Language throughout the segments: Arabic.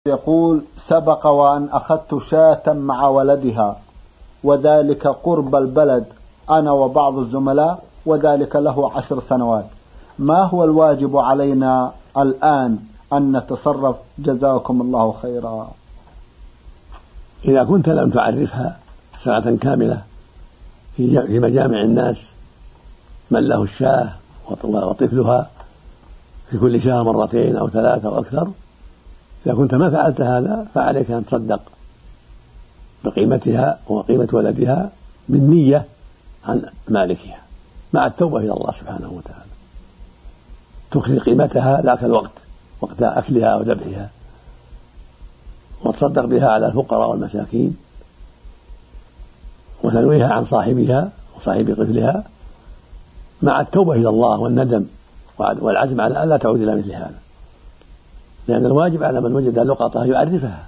يقول: سبق وأن أخذت شاة مع ولدها، وذلك قرب البلد أنا وبعض الزملاء، وذلك له 10 سنوات. ما هو الواجب علينا الآن أن نتصرف؟ جزاكم الله خيرا. إذا كنت لم تعرفها سنة كاملة في مجامع الناس من له الشاة وطفلها في كل شهر 2 أو 3 أو أكثر، إذا كنت ما فعلت هذا فعليك أن تصدق بقيمتها وقيمة ولدها بالنية عن مالكها مع التوبة إلى الله سبحانه وتعالى. تخرج قيمتها ذاك الوقت، وقت أكلها وذبحها، وتصدق بها على الفقراء والمساكين، وتنويها عن صاحبها وصاحب طفلها مع التوبة إلى الله والندم والعزم على ألا تعود إلى مثل هذا، لأن الواجب على من وجد لقطة يعرفها،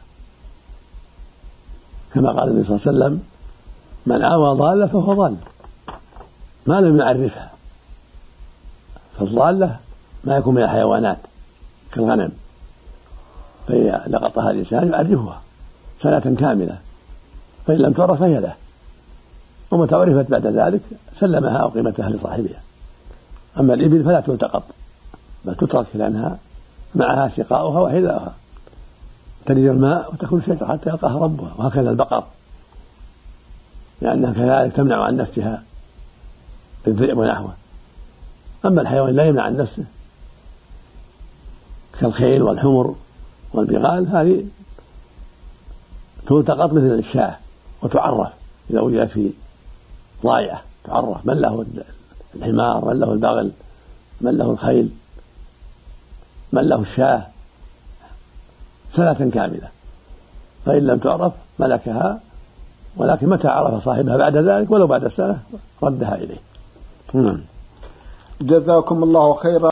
كما قال النبي صلى الله عليه وسلم: من آوى ضالة فهو ضال ما لم يعرفها. فالضالة ما يكون من الحيوانات كالغنم، فإذا لقطها الإنسان يعرفها سنة كاملة، فإن لم تعرف فهي له، ومتى عرفت بعد ذلك سلمها أو قيمتها لصاحبها. أما الإبل فلا تلتقط بل تترك، لأنها معها سقاؤها وحذاؤها، ترد الماء وتكون شجرة حتى يلقاها ربها، وهكذا البقر، لأنها كذلك تمنع عن نفسها الذئب ونحوه. أما الحيوان لا يمنع عن نفسه كالخيل والحمر والبغال، هذه تلتقط مثل الشاة وتعرف إذا وجدت في ضائعة، تعرف من له الحمار، من له البغل، من له الخيل، من له الشاة، سنة كاملة. فإن لم تعرف ملكها، ولكن متى عرف صاحبها بعد ذلك ولو بعد السنة ردها إليه. جزاكم الله خيرا.